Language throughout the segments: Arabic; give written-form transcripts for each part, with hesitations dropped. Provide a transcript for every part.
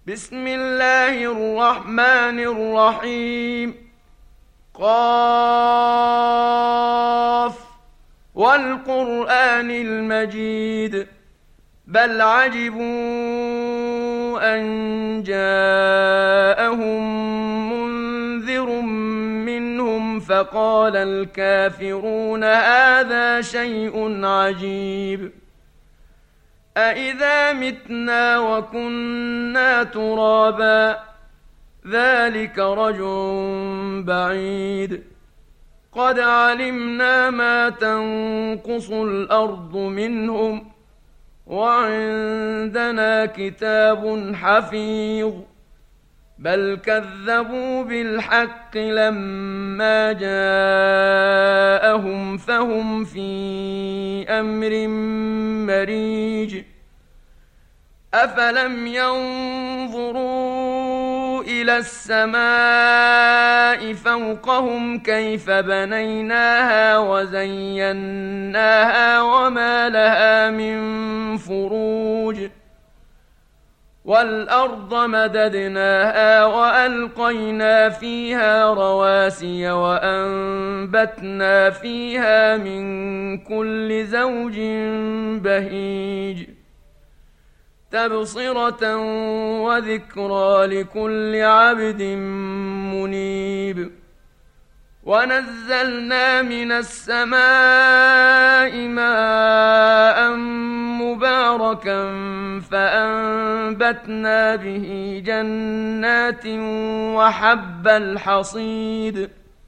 بسم الله الرحمن الرحيم. قاف والقرآن المجيد بل عجبوا أن جاءهم منذر منهم فقال الكافرون هذا شيء عجيب أإذا متنا وكنا ترابا ذلك رجع بعيد قد علمنا ما تنقص الأرض منهم وعندنا كتاب حفيظ بل كذبوا بالحق لما جاءهم فهم في أمر مريج أفلم ينظروا إلى السماء فوقهم كيف بنيناها وزيناها وما لها من فروج والأرض مددناها وألقينا فيها رواسي وأنبتنا فيها من كل زوج بهيج تبصرة وذكرى لكل عبد منيب ونزلنا من السماء ماء مباركا فأنبتنا به جنات وحب الحصيد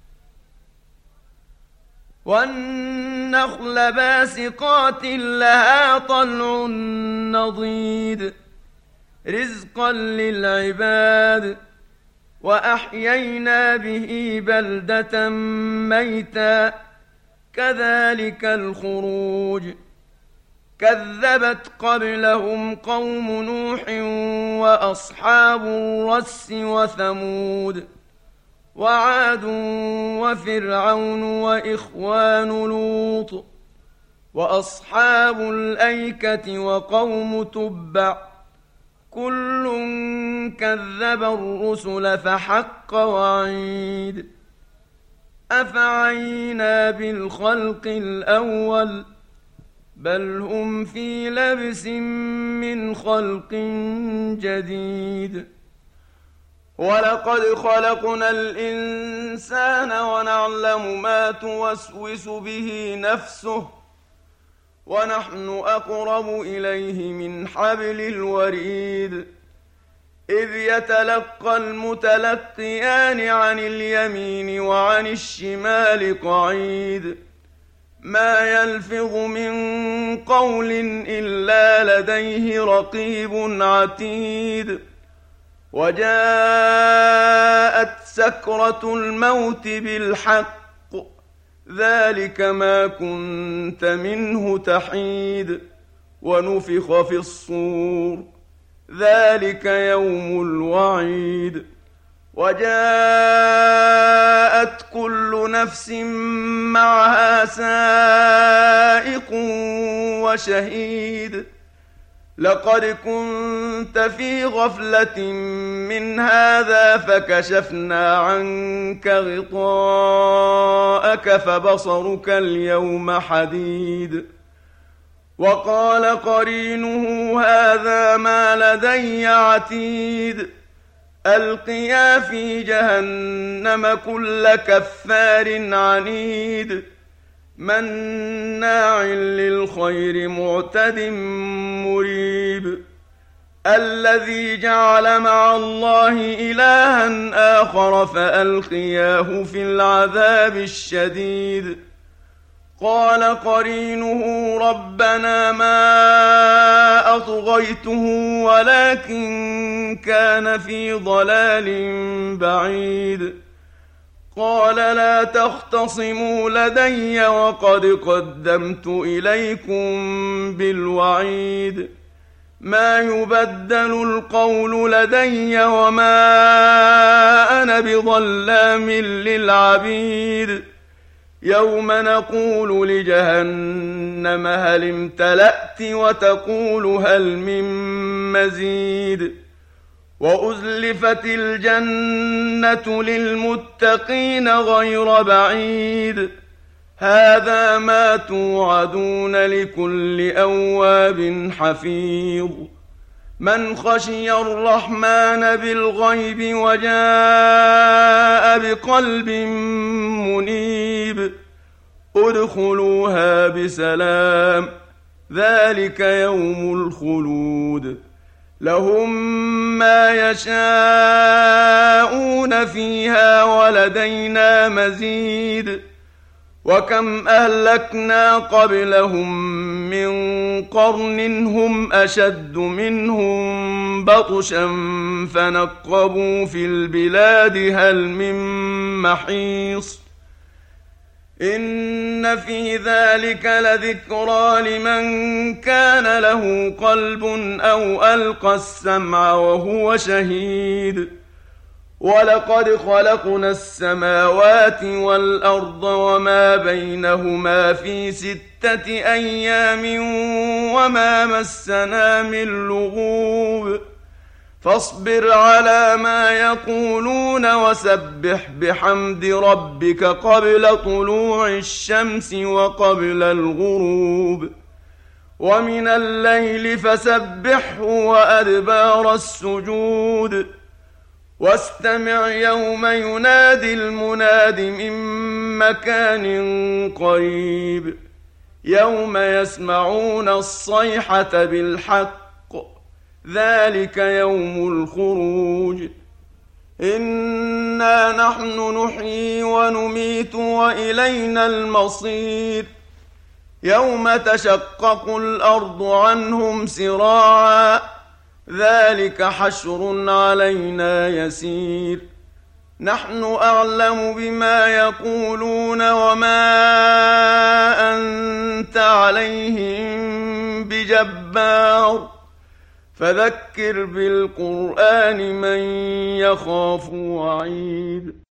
والنخل باسقات لها طلع نضيد رزقا للعباد وأحيينا به بلدة ميتا كذلك الخروج كذبت قبلهم قوم نوح وأصحاب الرس وثمود وعاد وفرعون وإخوان لوط وأصحاب الأيكة وقوم تبع كل كذب الرسل فحق وعيد أفعينا بالخلق الأول بل هم في لبس من خلق جديد ولقد خلقنا الإنسان ونعلم ما توسوس به نفسه ونحن أقرب إليه من حبل الوريد إذ يتلقى المتلقيان عن اليمين وعن الشمال قعيد ما يلفظ من قول إلا لديه رقيب عتيد وجاءت سكرة الموت بالحق ذلك ما كنت منه تحيد ونفخ في الصور ذلك يوم الوعيد وجاءت كل نفس معها سائق وشهيد لقد كنت في غفلة من هذا فكشفنا عنك غطاءك فبصرك اليوم حديد وقال قرينه هذا ما لدي عتيد ألقيا في جهنم كل كفار عنيد مناع للخير معتد مريب الذي جعل مع الله إلها آخر فألقياه في العذاب الشديد قال قرينه ربنا ما أطغيته ولكن كان في ضلال بعيد قال لا تختصموا لدي وقد قدمت إليكم بالوعيد ما يبدل القول لدي وما أنا بظلام للعبيد يوم نقول لجهنم هل امتلأت وتقول هل من مزيد وأزلفت الجنة للمتقين غير بعيد هذا ما توعدون لكل أواب حفيظ من خشي الرحمن بالغيب وجاء بقلب منيب ادخلوها بسلام ذلك يوم الخلود لهم ما يشاءون فيها ولدينا مزيد وكم أهلكنا قبلهم من قرن هم أشد منهم بطشا فنقبوا في البلاد هل من محيص إن في ذلك لذكرى لمن كان له قلب أو ألقى السمع وهو شهيد ولقد خلقنا السماوات والأرض وما بينهما في 6 أيام وما مسنا من لغوب فاصبر على ما يقولون وسبح بحمد ربك قبل طلوع الشمس وقبل الغروب ومن الليل فسبحه وأدبار السجود واستمع يوم ينادي المناد من مكان قريب يوم يسمعون الصيحة بالحق ذلك يوم الخروج إنا نحن نحيي ونميت وإلينا المصير يوم تشقق الأرض عنهم سراعا ذلك حشر علينا يسير نحن أعلم بما يقولون وما أنت عليهم بجبار فذكر بالقرآن من يخاف وعيد